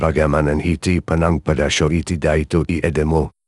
Pagaman hiti panang padasyo iti daito i edemo.